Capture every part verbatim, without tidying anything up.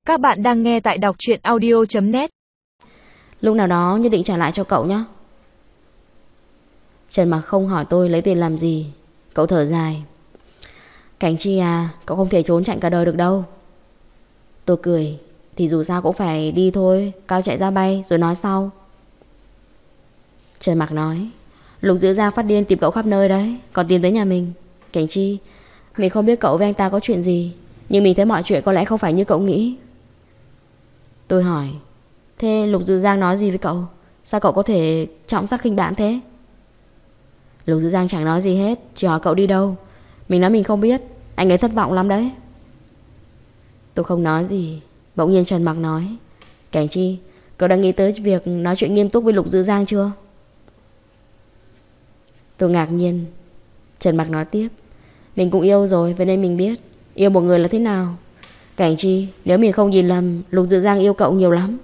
Các bạn đang nghe tại đọc truyện audio chấm net. Lúc nào đó nhất định trả lại cho cậu nhé. Trần Mặc không hỏi tôi lấy tiền làm gì. Cậu thở dài. Cảnh Chi à, cậu không thể trốn chạy cả đời được đâu. Tôi cười. Thì dù sao cũng phải đi thôi. Cao chạy ra bay rồi nói sau. Trần Mặc nói, Lục Dữ Giang phát điên tìm cậu khắp nơi đấy, còn tìm tới nhà mình. Cảnh Chi, mình không biết cậu với anh ta có chuyện gì, nhưng mình thấy mọi chuyện có lẽ không phải như cậu nghĩ. Tôi hỏi, thế Lục Dữ Giang nói gì với cậu? Sao cậu có thể trọng sắc khinh bạn thế? Lục Dữ Giang chẳng nói gì hết, chỉ hỏi cậu đi đâu. Mình nói mình không biết, anh ấy thất vọng lắm đấy. Tôi không nói gì. Bỗng nhiên Trần Mặc nói, Cảnh Chi, cậu đã nghĩ tới việc nói chuyện nghiêm túc với Lục Dữ Giang chưa? Tôi ngạc nhiên. Trần Mặc nói tiếp, mình cũng yêu rồi, vậy nên mình biết yêu một người là thế nào. Cảnh Chi, nếu mình không nhìn lầm, Lục Dữ Giang yêu cậu nhiều lắm.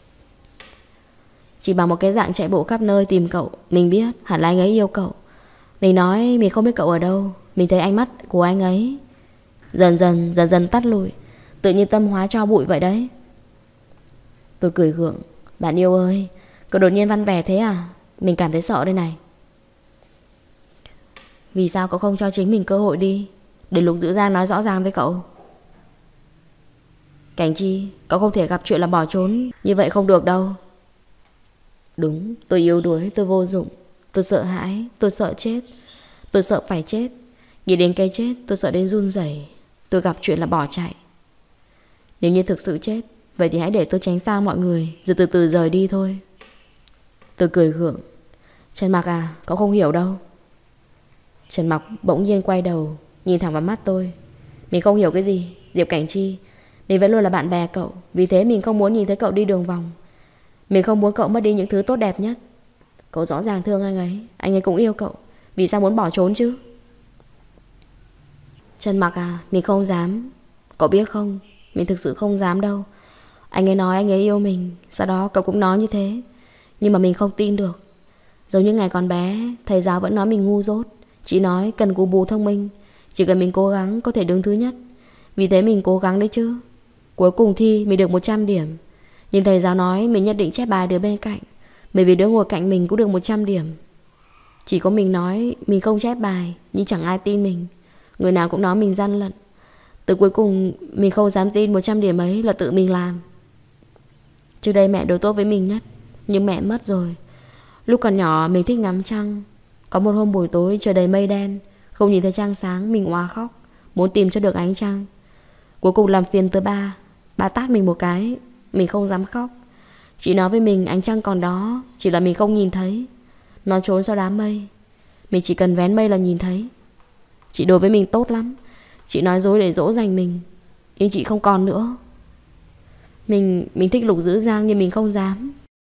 Chỉ bằng một cái dạng chạy bộ khắp nơi tìm cậu, mình biết hẳn là anh ấy yêu cậu. Mình nói mình không biết cậu ở đâu, mình thấy ánh mắt của anh ấy Dần dần dần dần tắt lụi, tự nhiên tâm hóa cho bụi vậy đấy. Tôi cười gượng. Bạn yêu ơi, cậu đột nhiên văn vẻ thế à? Mình cảm thấy sợ đây này. Vì sao cậu không cho chính mình cơ hội đi, để Lục Dữ Giang nói rõ ràng với cậu? Cảnh Chi, cậu không thể gặp chuyện là bỏ trốn như vậy không được đâu. Đúng, tôi yếu đuối, tôi vô dụng. Tôi sợ hãi, tôi sợ chết. Tôi sợ phải chết. Nghĩ đến cái chết tôi sợ đến run rẩy. Tôi gặp chuyện là bỏ chạy. Nếu như thực sự chết, vậy thì hãy để tôi tránh xa mọi người, rồi từ từ rời đi thôi. Tôi cười gượng. Trần Mặc à, cậu không hiểu đâu. Trần Mặc bỗng nhiên quay đầu, nhìn thẳng vào mắt tôi. Mình không hiểu cái gì, Diệp Cảnh Chi. Mình vẫn luôn là bạn bè cậu, vì thế mình không muốn nhìn thấy cậu đi đường vòng. Mình không muốn cậu mất đi những thứ tốt đẹp nhất. Cậu rõ ràng thương anh ấy, anh ấy cũng yêu cậu, vì sao muốn bỏ trốn chứ? Trần Mặc à, mình không dám. Cậu biết không, mình thực sự không dám đâu. Anh ấy nói anh ấy yêu mình, sau đó cậu cũng nói như thế. Nhưng mà mình không tin được. Giống như ngày còn bé, thầy giáo vẫn nói mình ngu dốt. Chị nói cần cù bù thông minh, chỉ cần mình cố gắng có thể đứng thứ nhất. Vì thế mình cố gắng đấy chứ. Cuối cùng thi mình được một trăm điểm. Nhưng thầy giáo nói mình nhất định chép bài đứa bên cạnh, bởi vì đứa ngồi cạnh mình cũng được một trăm điểm. Chỉ có mình nói mình không chép bài, nhưng chẳng ai tin mình. Người nào cũng nói mình gian lận. Từ cuối cùng mình không dám tin một trăm điểm ấy là tự mình làm. Trước đây mẹ đối tốt với mình nhất, nhưng mẹ mất rồi. Lúc còn nhỏ mình thích ngắm trăng. Có một hôm buổi tối trời đầy mây đen, không nhìn thấy trăng sáng, mình oà khóc, muốn tìm cho được ánh trăng. Cuối cùng làm phiền tới ba. Ba tát mình một cái. Mình không dám khóc. Chị nói với mình ánh trăng còn đó, chỉ là mình không nhìn thấy. Nó trốn sau đám mây. Mình chỉ cần vén mây là nhìn thấy. Chị đối với mình tốt lắm. Chị nói dối để dỗ dành mình, nhưng chị không còn nữa. Mình mình thích Lục Dữ Giang nhưng mình không dám.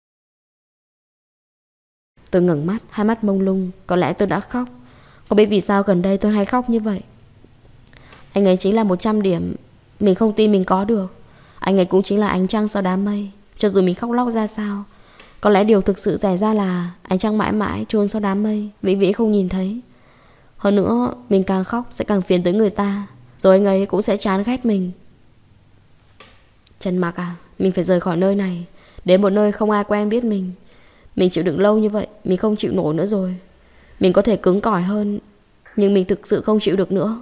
Tôi ngẩng mắt, hai mắt mông lung. Có lẽ tôi đã khóc. Không biết vì sao gần đây tôi hay khóc như vậy. Anh ấy chính là một trăm điểm. Mình không tin mình có được. Anh ấy cũng chính là ánh trăng sau đám mây. Cho dù mình khóc lóc ra sao, có lẽ điều thực sự xảy ra là ánh trăng mãi mãi trốn sau đám mây, vĩnh viễn không nhìn thấy. Hơn nữa, mình càng khóc sẽ càng phiền tới người ta, rồi anh ấy cũng sẽ chán ghét mình. Trần Mặc à, mình phải rời khỏi nơi này, đến một nơi không ai quen biết mình. Mình chịu đựng lâu như vậy, mình không chịu nổi nữa rồi. Mình có thể cứng cỏi hơn, nhưng mình thực sự không chịu được nữa.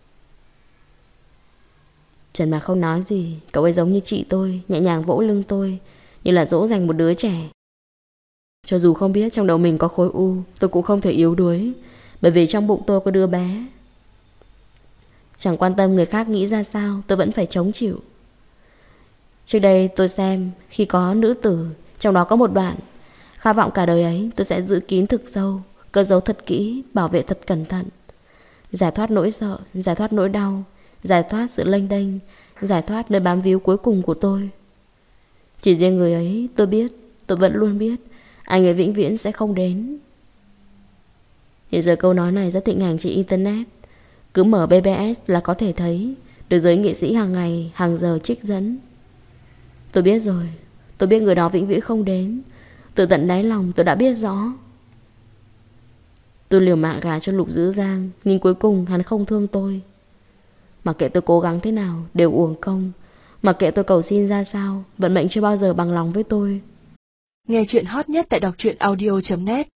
Trần Mặc không nói gì. Cậu ấy giống như chị tôi, nhẹ nhàng vỗ lưng tôi, như là dỗ dành một đứa trẻ. Cho dù không biết trong đầu mình có khối u, tôi cũng không thể yếu đuối, bởi vì trong bụng tôi có đứa bé. Chẳng quan tâm người khác nghĩ ra sao, tôi vẫn phải chống chịu. Trước đây tôi xem khi có nữ tử, trong đó có một đoạn: khát vọng cả đời ấy tôi sẽ giữ kín thực sâu, cất giấu thật kỹ, bảo vệ thật cẩn thận. Giải thoát nỗi sợ, giải thoát nỗi đau, giải thoát sự lênh đênh, giải thoát nơi bám víu cuối cùng của tôi. Chỉ riêng người ấy tôi biết, tôi vẫn luôn biết, anh ấy vĩnh viễn sẽ không đến. Hiện giờ câu nói này rất thịnh hành trên internet. Cứ mở bê bê ét là có thể thấy, được giới nghệ sĩ hàng ngày, hàng giờ trích dẫn. Tôi biết rồi, tôi biết người đó vĩnh viễn không đến. Từ tận đáy lòng tôi đã biết rõ. Tôi liều mạng gả cho Lục Dữ Giang, nhưng cuối cùng hắn không thương tôi. Mặc kệ tôi cố gắng thế nào đều uổng công. Mặc kệ tôi cầu xin ra sao, vận mệnh chưa bao giờ bằng lòng với tôi. Nghe chuyện hot nhất tại đọc truyện audio chấm net.